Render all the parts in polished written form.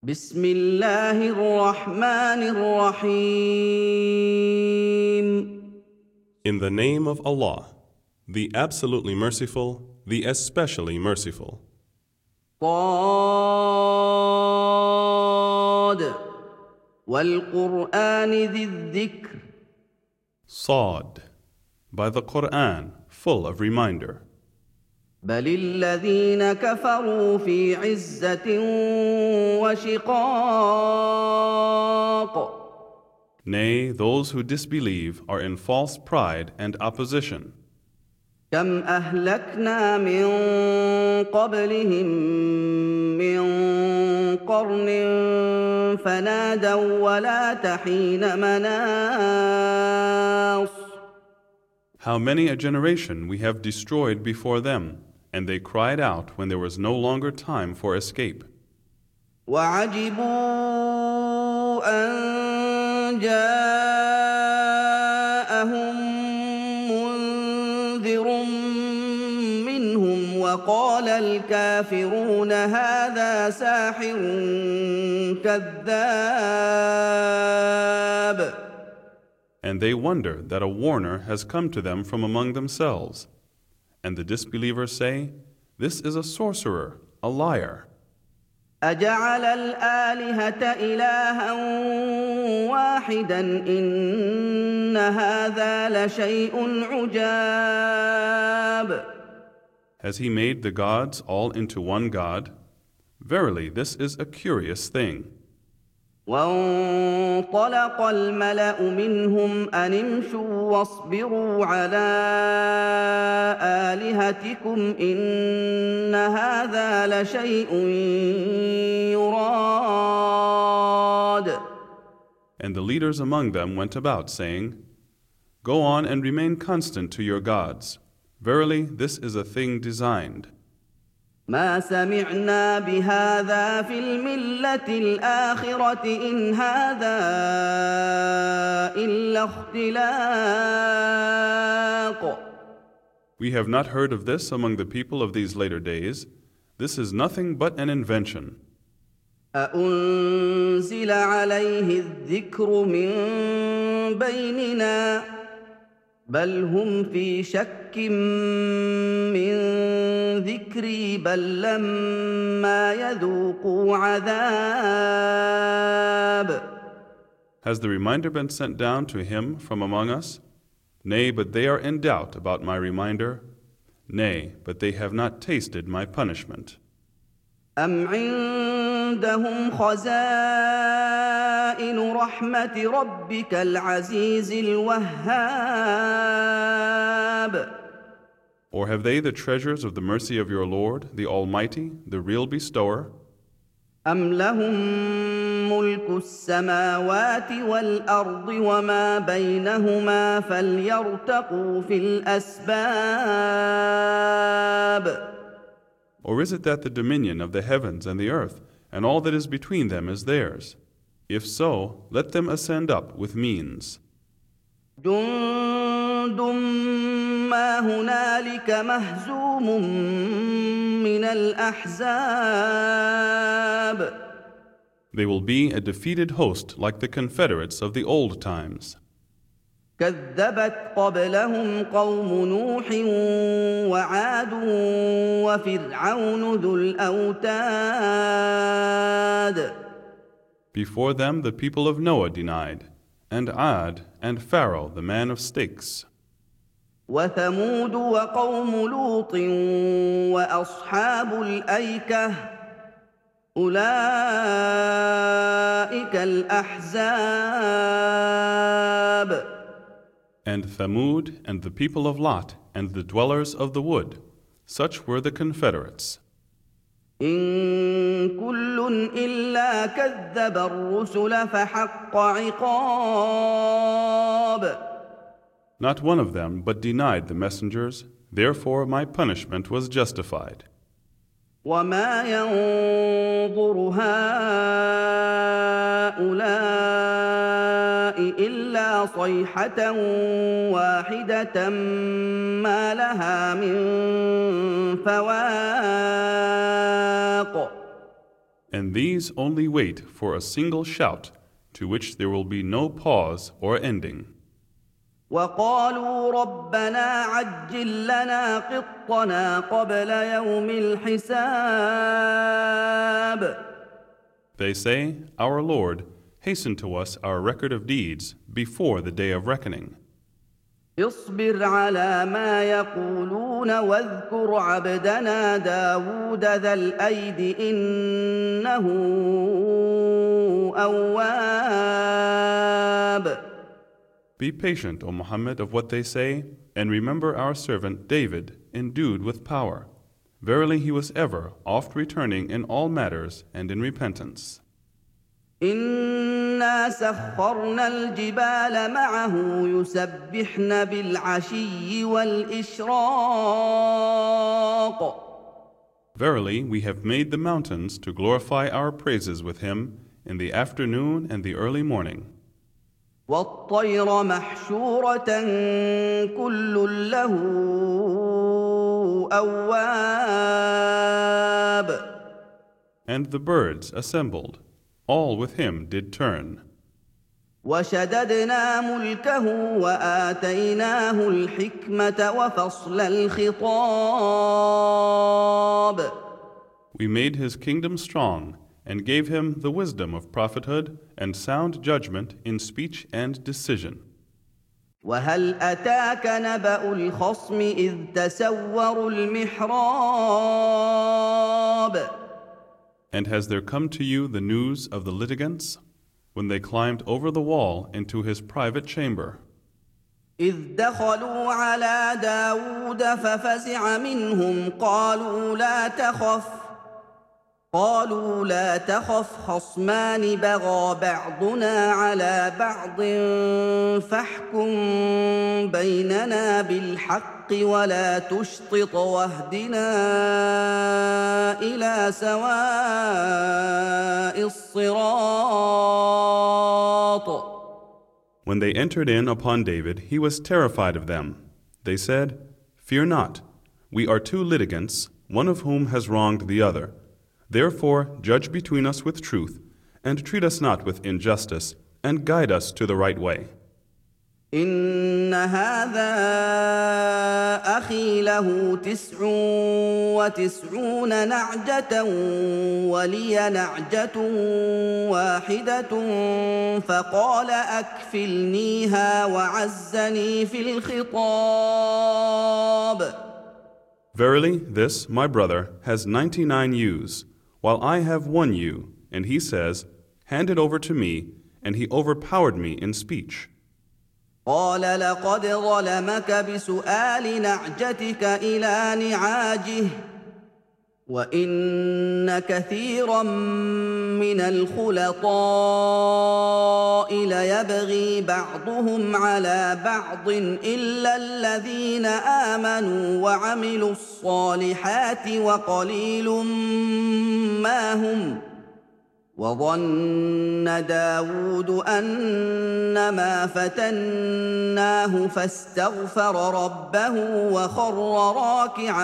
بسم الله الرحمن الرحيم. In the name of Allah, the absolutely merciful, the especially merciful. صاد والقرآن ذي الذكر. Sa'd, by the Quran, full of reminder. بل الذين كفروا في عزة وشقاق. Nay, those who disbelieve are in false pride and opposition. كم أهلكنا من قبلهم من قرن فنادوا ولا تحين مناص. How many a generation we have destroyed before them, and they cried out when there was no longer time for escape. وعجبوا أن جاءهم منذر منهم وقال الكافرون هذا ساحر كذاب. And they wonder that a warner has come to them from among themselves. And the disbelievers say, "This is a sorcerer, a liar." أجعل الآلهة إلها واحدا إن هذا لشيء عجاب. Has he made the gods all into one God? Verily, this is a curious thing. وانطلق الملأ منهم أن امشوا واصبروا على آلهتكم إن هذا لشيء يراد. And the leaders among them went about, saying, "Go on and remain constant to your gods. Verily, this is a thing designed. ما سمعنا بهذا في الملة الآخرة إن هذا إلا اختلاق. We have not heard of this among the people of these later days. This is nothing but an invention. أأنزل عليه الذكر من بيننا بل هم في شك من ذكري بل لما يذوقوا عذاب. Has the reminder been sent down to him from among us? Nay, but they are in doubt about my reminder. Nay, but they have not tasted my punishment. أم عندهم خزائن رحمة ربك العزيز الوهاب. Or have they the treasures of the mercy of your Lord, the Almighty, the real bestower? أم لهم ملك السماوات والأرض وما بينهما فليرتقوا في الأسباب. Or is it that the dominion of the heavens and the earth and all that is between them is theirs? If so, let them ascend up with means. جند ما هنالك مهزوم من الأحزاب. They will be a defeated host like the Confederates of the old times. كذبت قبلهم قوم نوح وعاد وفرعون ذو الأوتاد. Before them the people of Noah denied, and Ad and Pharaoh the man of stakes. وثمود وقوم لوط وأصحاب الأيكة أولئك الأحزاب. And Thamud and the people of Lot and the dwellers of the wood, such were the Confederates. إن كل إلا كذب الرسل فحق عقاب. Not one of them but denied the messengers, therefore my punishment was justified. وما ينظر هؤلاء إلا صيحة واحدة ما لها من فواق. And these only wait for a single shout, to which there will be no pause or ending. وقالوا ربنا عجل لنا قطنا قبل يوم الحساب. They say, Our Lord, hasten to us our record of deeds before the day of reckoning. اصبر على ما يقولون واذكر عبدنا داود ذا الأيد إنه أواب. Be patient, O Muhammad, of what they say, and remember our servant David, endued with power. Verily he was ever oft returning in all matters and in repentance. إنا سخرنا الجبال معه يسبحن بالعشي والإشراق. Verily, we have made the mountains to glorify our praises with him in the afternoon and the early morning. والطير محشورة كل له أواب. And the birds assembled, all with him did turn. وشددنا ملكه وآتيناه الحكمة وفصل الخطاب. We made his kingdom strong and gave him the wisdom of prophethood and sound judgment in speech and decision. وهل أتاك نبأ الخصم إذ تسوروا المحراب. And has there come to you the news of the litigants when they climbed over the wall into his private chamber? إذ دخلوا على داود ففزع منهم قالوا لا تخف خصمان بغى بعضنا على بعض فاحكم بيننا بالحق ولا تشطط واهدنا إلى سواء الصراط. When they entered in upon David, he was terrified of them. They said, Fear not, we are two litigants, one of whom has wronged the other. Therefore, judge between us with truth, and treat us not with injustice, and guide us to the right way. إن هذا أخي له 99 نعجة ولي نعجة واحدة فقال أكفلنيها وعزني في الخطاب. Verily, this, my brother, has 99 ewes, while I have 1 ewe, and he says, Hand it over to me, and he overpowered me in speech. قال لقد ظلمك بسؤال نعجتك إلى نعاجه وإن كثيرا من الخلطاء ليبغي بعضهم على بعض إلا الذين آمنوا وعملوا الصالحات وقليل ما هم. وظن داود أنما فتناه فاستغفر ربه وخر راكعا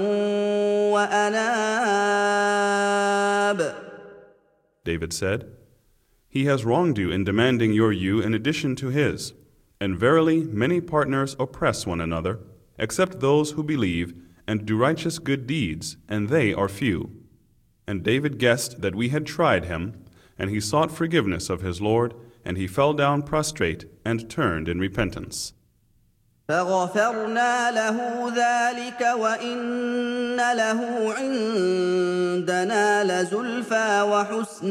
وأناب. David said, He has wronged you in demanding your ewe in addition to his, and verily many partners oppress one another, except those who believe and do righteous good deeds, and they are few. And David guessed that we had tried him, and he sought forgiveness of his Lord, and he fell down prostrate and turned in repentance. فغفرنا له ذلك وإن له عندنا لزلفى وحسن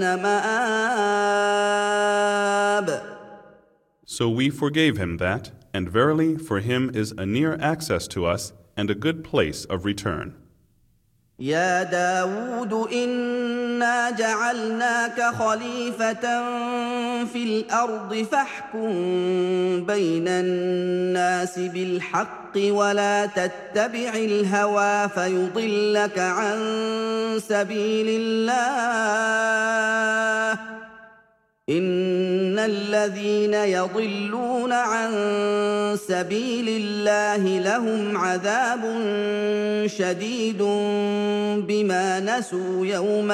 مآب. So we forgave him that, and verily for him is a near access to us and a good place of return. يا داود إنا جعلناك خليفة في الأرض فاحكم بين الناس بالحق ولا تتبع الهوى فيضلك عن سبيل الله إن الذين يضلون عن سبيل الله لهم عذاب شديد بما نسوا يوم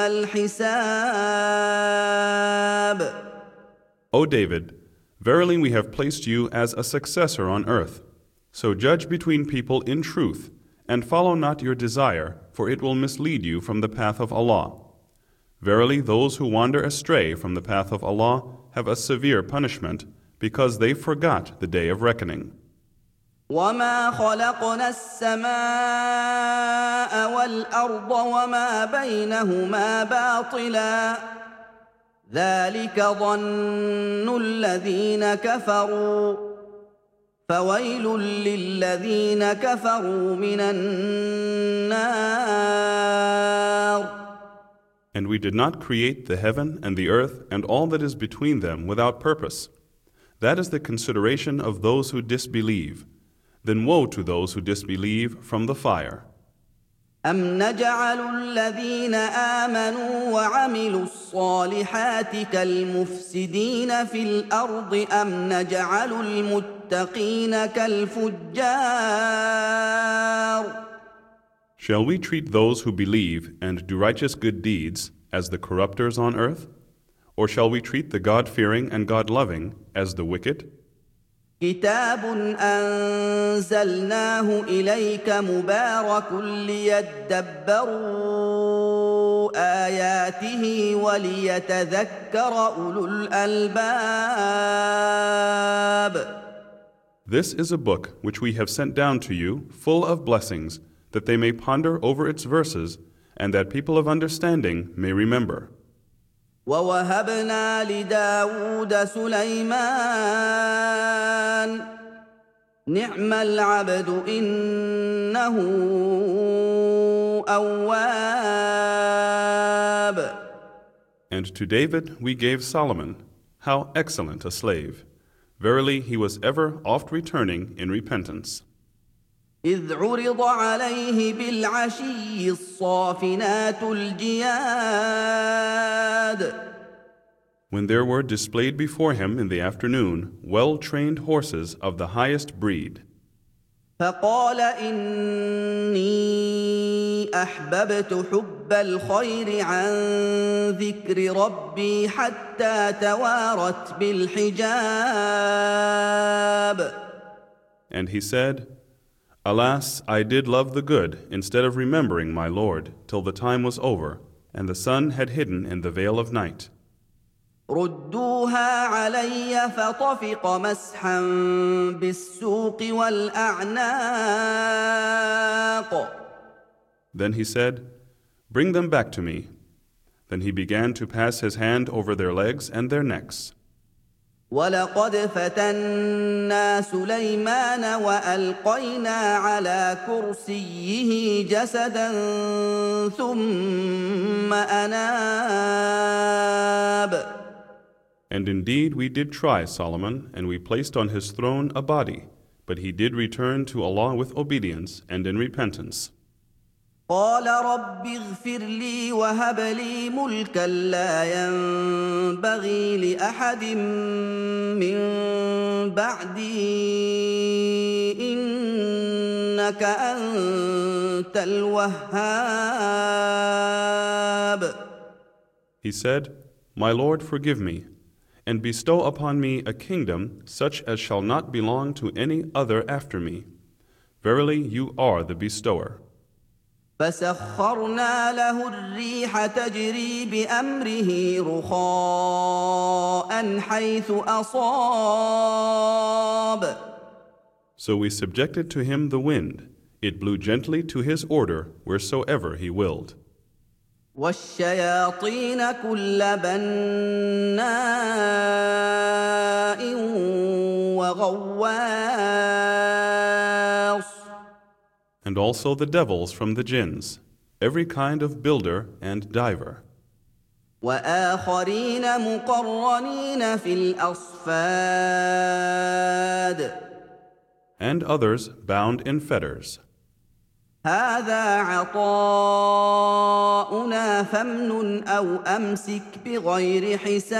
الحساب. O David, verily we have placed you as a successor on earth. So judge between people in truth, and follow not your desire, for it will mislead you from the path of Allah. Verily those who wander astray from the path of Allah have a severe punishment, because they forgot the day of reckoning. وما خلقنا السماء والأرض وما بينهما باطلا ذلك ظن الذين كفروا فويل للذين كفروا من النار. And we did not create the heaven and the earth and all that is between them without purpose. That is the consideration of those who disbelieve. Then woe to those who disbelieve from the fire. أم نجعل الذين آمنوا وعملوا الصالحات كالمفسدين في الأرض أم نجعل المتقين كالفجار. Shall we treat those who believe and do righteous good deeds as the corrupters on earth? Or shall we treat the God-fearing and God-loving as the wicked? كتاب أنزلناه إليك مبارك ليدبروا آياته وليتذكر أولو الألباب. This is a book which we have sent down to you, full of blessings, that they may ponder over its verses, and that people of understanding may remember. ووهبنا لداود سليمان نعم العبد إنه أواب. And to David we gave Solomon, how excellent a slave! Verily he was ever oft returning in repentance. إذ عرض عليه بالعشي الصافنات الجياد. When there were displayed before him in the afternoon well-trained horses of the highest breed. فقال إني أحببت حب الخير عن ذكر ربي حتى توارت بالحجاب. And he said, Alas, I did love the good instead of remembering my Lord till the time was over and the sun had hidden in the veil of night. ردوها علي فطفق مسحا بالسوق والأعناق. Then he said, Bring them back to me. Then he began to pass his hand over their legs and their necks. ولقد فتنا سليمان وألقينا على كرسيه جسدا ثم أناب. And indeed we did try Solomon, and we placed on his throne a body, but he did return to Allah with obedience and in repentance. قال رب اغفر لي وهب لي ملكا لا ينبغي لأحد من بعدي إنك أنت الوهاب. He said, My Lord, forgive me, and bestow upon me a kingdom such as shall not belong to any other after me. Verily, you are the bestower. فسخرنا له الريح تجري بأمره رخاء حيث أصاب. So we subjected to him the wind. It blew gently to his order wheresoever he willed. والشياطين كل بناء وغواص. And also the devils from the jinns, every kind of builder and diver. وآخرين مقرنين في الأصفاد. And others bound in fetters. هذا عطاؤنا فامنن أو أمسك بغير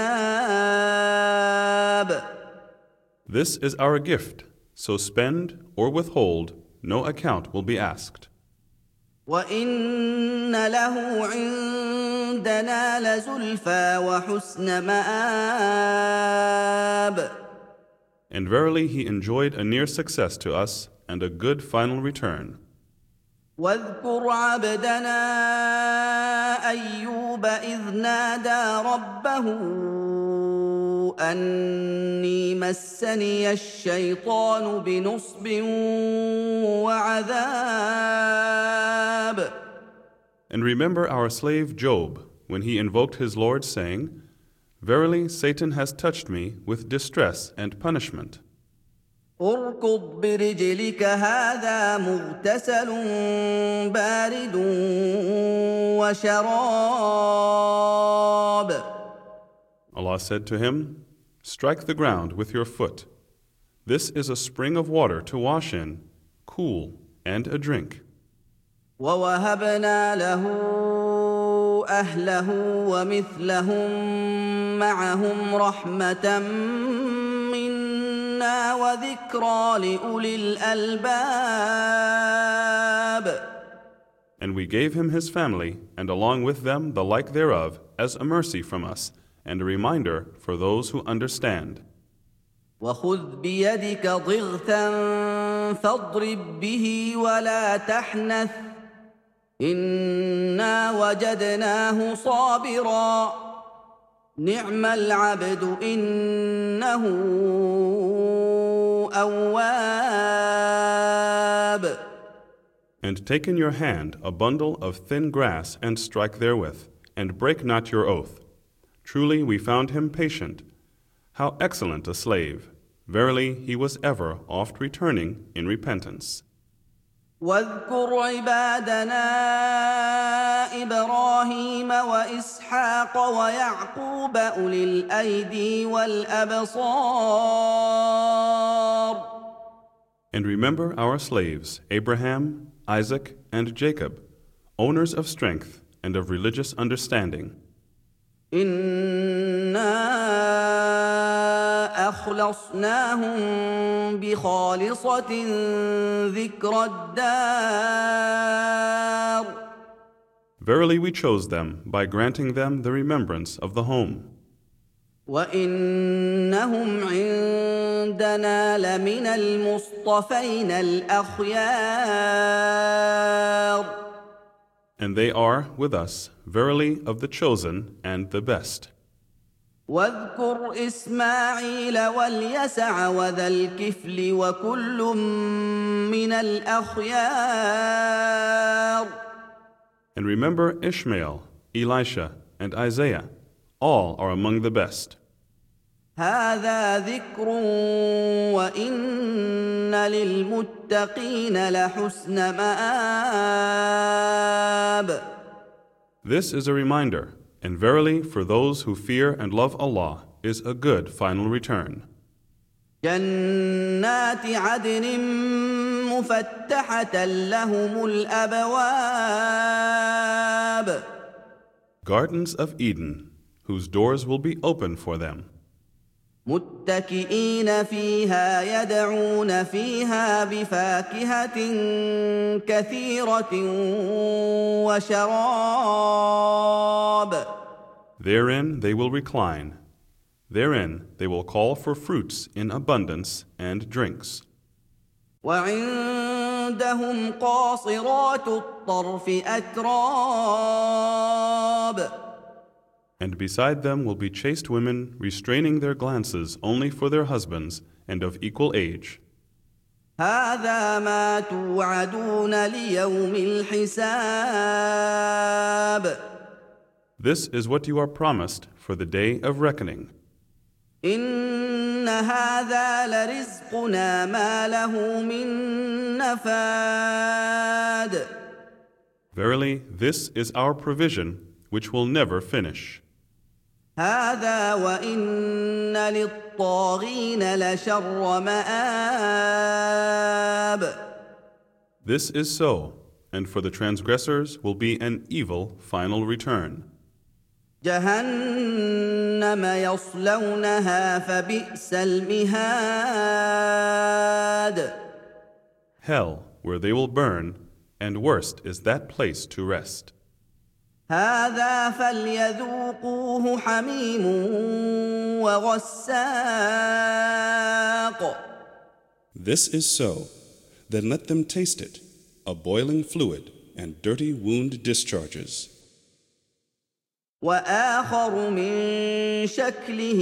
حساب. This is our gift, so spend or withhold, no account will be asked. وإن له عندنا لزلفى وحسن مآب. And verily he enjoyed a near success to us and a good final return. واذكر عبدنا أيوب إذ نادى ربه أني مسني الشيطان بنصب وعذاب. And remember our slave Job when he invoked his Lord, saying, Verily Satan has touched me with distress and punishment. اركض برجلك هذا مغتسل بارد وشراب. Allah said to him, Strike the ground with your foot. This is a spring of water to wash in, cool, and a drink. ووهبنا له أهله ومثلهم معهم رحمة منا وذكرى لأولي الألباب. And we gave him his family, and along with them the like thereof, as a mercy from us, and a reminder for those who understand. وخذ بيدك ضغثا فاضرب به ولا تحنث إنا وجدناه صابرا نعم العبد إنه أواب. And take in your hand a bundle of thin grass and strike therewith, and break not your oath. Truly we found him patient. How excellent a slave! Verily he was ever oft returning in repentance. واذكر عبادنا إبراهيم وإسحاق ويعقوب أولي الأيدي والأبصار. And remember our slaves, Abraham, Isaac, and Jacob, owners of strength and of religious understanding. إنا أخلصناهم بخالصة ذكر الدار. Verily we chose them by granting them the remembrance of the home. وإنهم عندنا لمن المصطفين الأخيار. And they are, with us, verily of the chosen and the best. واذكر إسماعيل واليسع وذا الكفل وكل من الأخيار. And remember Ishmael, Elisha, and Isaiah. All are among the best. هذا ذكر وإن للمتقين لحسن مآب. This is a reminder, and verily for those who fear and love Allah is a good final return. جنات عدن مفتحة لهم الأبواب. Gardens of Eden, whose doors will be open for them. متكئين فيها يدعون فيها بفاكهة كثيرة وشراب. Therein they will recline. Therein they will call for fruits in abundance and drinks. وعندهم قاصرات الطرف أتراب. And beside them will be chaste women restraining their glances only for their husbands and of equal age. هذا ما توعدون ليوم الحساب. This is what you are promised for the day of reckoning. إن هذا لرزقنا ما له من نفاد. Verily, this is our provision, which will never finish. هذا وإن للطاغين لشر مآب. This is so, and for the transgressors will be an evil final return. جهنم يصلونها فبئس المهاد. Hell, where they will burn, and worst is that place to rest. هذا فليذوقوه حميم وغساق. This is so, then let them taste it, a boiling fluid and dirty wound discharges. وآخر من شكله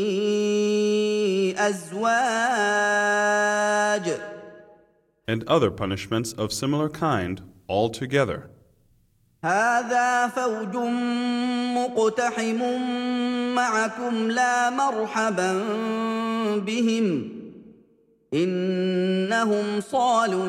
أزواج. And other punishments of similar kind altogether. هذا فوج مقتحم معكم لا مرحبا بهم إنهم صالوا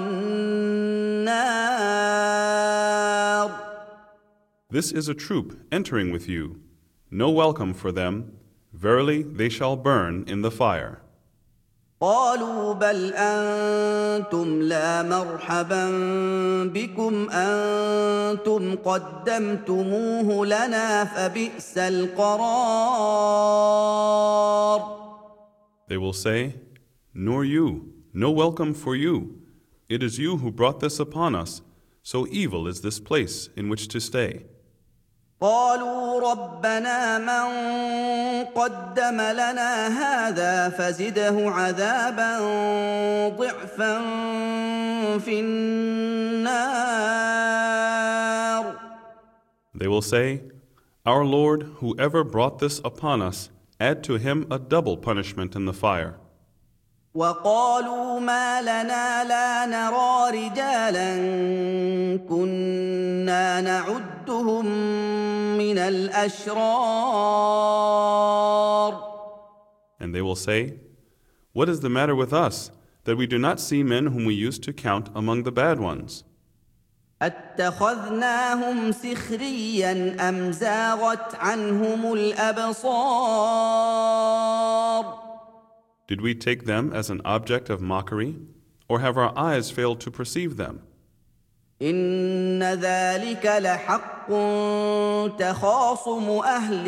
النار. This is a troop entering with you. No welcome for them. Verily, they shall burn in the fire. قالوا بل أنتم لا مرحبا بكم أنتم قدمتموه لنا فبئس القرار. They will say, Nor you, no welcome for you. It is you who brought this upon us, so evil is this place in which to stay. قالوا ربنا من قدم لنا هذا فزده عذابا ضعفا في النار. They will say, Our Lord, whoever brought this upon us, add to him a double punishment in the fire. وقالوا ما لنا لا نرى رجالا كنا نعدهم من الأشرار. And they will say, What is the matter with us, that we do not see men whom we used to count among the bad ones? أتخذناهم سخريا أم زاغت عنهم الأبصار. Did we take them as an object of mockery, or have our eyes failed to perceive them? إن ذلك لحق تخاصم أهل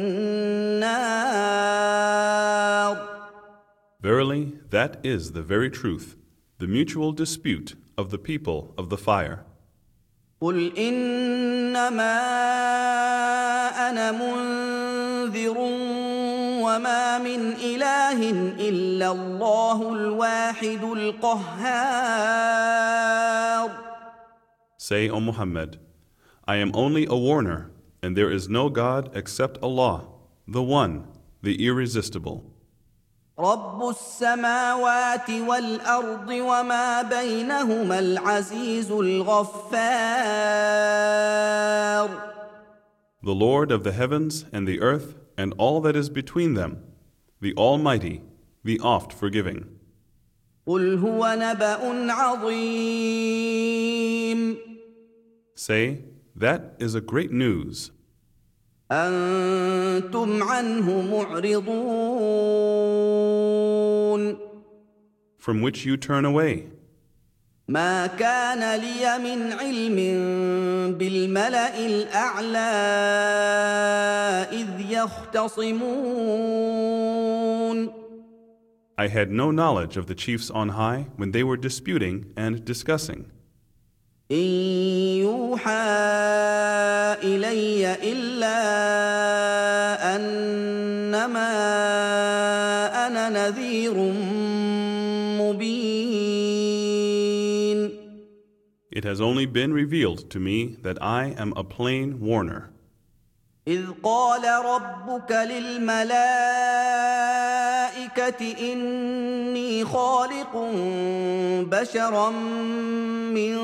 النار. Verily, that is the very truth, the mutual dispute of the people of the fire. قل إنما أنا منذر وما من إله إلا الله الواحد القهار. Say, O Muhammad, I am only a warner, and there is no God except Allah, the One, the Irresistible. رب السماوات والأرض وما بينهما العزيز الغفار. The Lord of the heavens and the earth and all that is between them, the Almighty, the oft-forgiving. قل هو نبأ عظيم. Say, that is a great news. أنتم عنه معرضون. From which you turn away. ما كان لي من علم بالملأ الأعلى إذ يختصمون. I had no knowledge of the chiefs on high when they were disputing and discussing. إن يوحى إلي إلا أنما أنا نذير مبين. It has only been revealed to me that I am a plain warner. إذ قال ربك للملائكة إني خالق بشرا من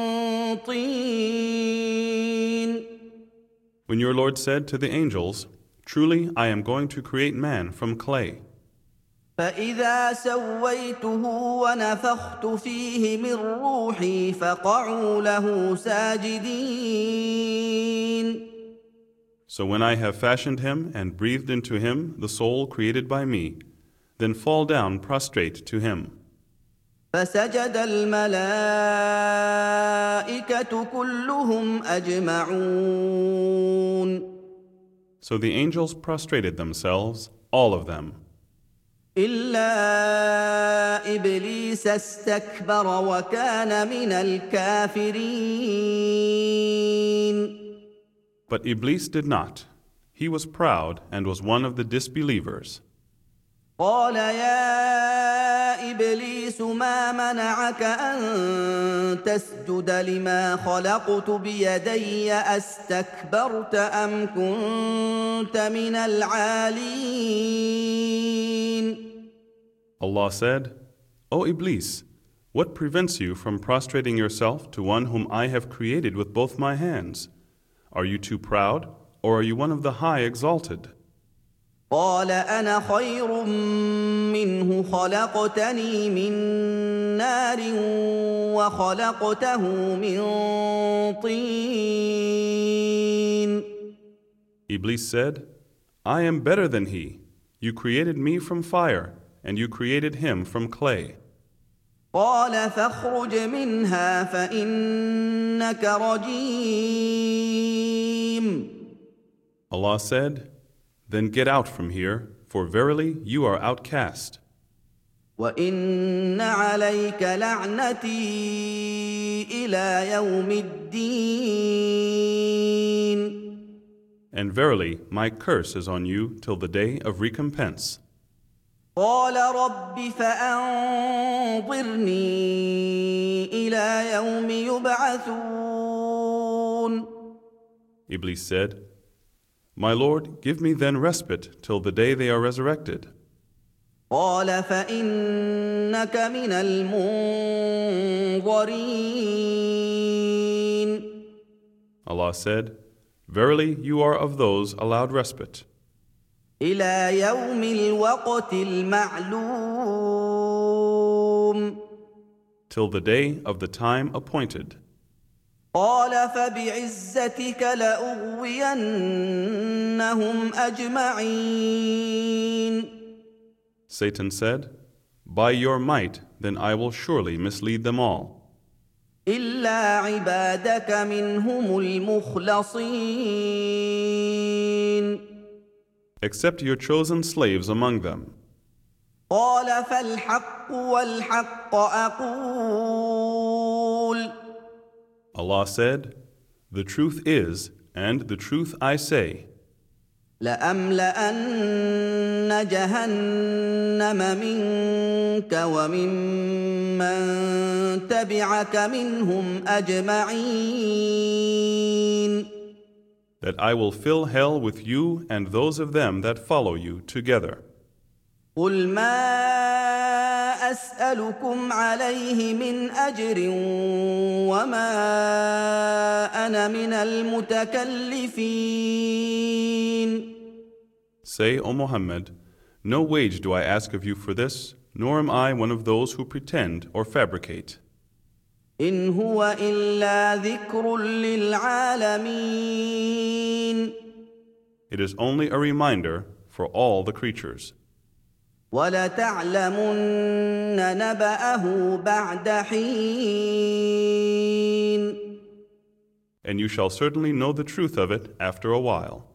طين. When your Lord said to the angels, Truly I am going to create man from clay. فإذا سويته ونفخت فيه من روحي فقعوا له ساجدين. So when I have fashioned him and breathed into him the soul created by me, then fall down prostrate to him. فسجد الملائكة كلهم أجمعون. So the angels prostrated themselves, all of them, إلا إبليس استكبر وكان من الكافرين. but Iblis did not. He was proud and was one of the disbelievers. قال يا إبليس ما منعك أن تسجد لما خلقت بيدي أستكبرت أم كنت من العالين. Allah said, O Iblis, what prevents you from prostrating yourself to one whom I have created with both my hands? Are you too proud, or are you one of the high exalted? قال أنا خير منه خلقتني من نار وخلقته من طين. Iblis said, I am better than he. You created me from fire, and you created him from clay. قال فاخرج منها فإنك رجيم. Allah said, Then get out from here, for verily you are outcast. وإن عليك لعنتي إلى يوم الدين. And verily my curse is on you till the day of recompense. قال رب فأنظرني إلى يوم يبعثون. Iblis said, My Lord, give me then respite till the day they are resurrected. قال فإنك من المنظرين. Allah said, Verily you are of those allowed respite. إلى يوم الوقت المعلوم. Till the day of the time appointed. قال فبعزتك لأغوينهم أجمعين. Satan said, By your might, then I will surely mislead them all, إلا عبادك منهم المخلصين. except your chosen slaves among them. قال فالحق والحق أقول. Allah said, The truth is, and the truth I say, لأملأن جهنم منك وممن تبعك منهم أجمعين. that I will fill hell with you and those of them that follow you together. قل ما أسألكم عليه من أجر وما أنا من المتكلفين. Say, O Muhammad, no wage do I ask of you for this, nor am I one of those who pretend or fabricate. إن هو إلا ذكر للعالمين. It is only a reminder for all the creatures. وَلَتَعْلَمُنَّ نَبَأَهُ بَعْدَ حِينٍ. And you shall certainly know the truth of it after a while.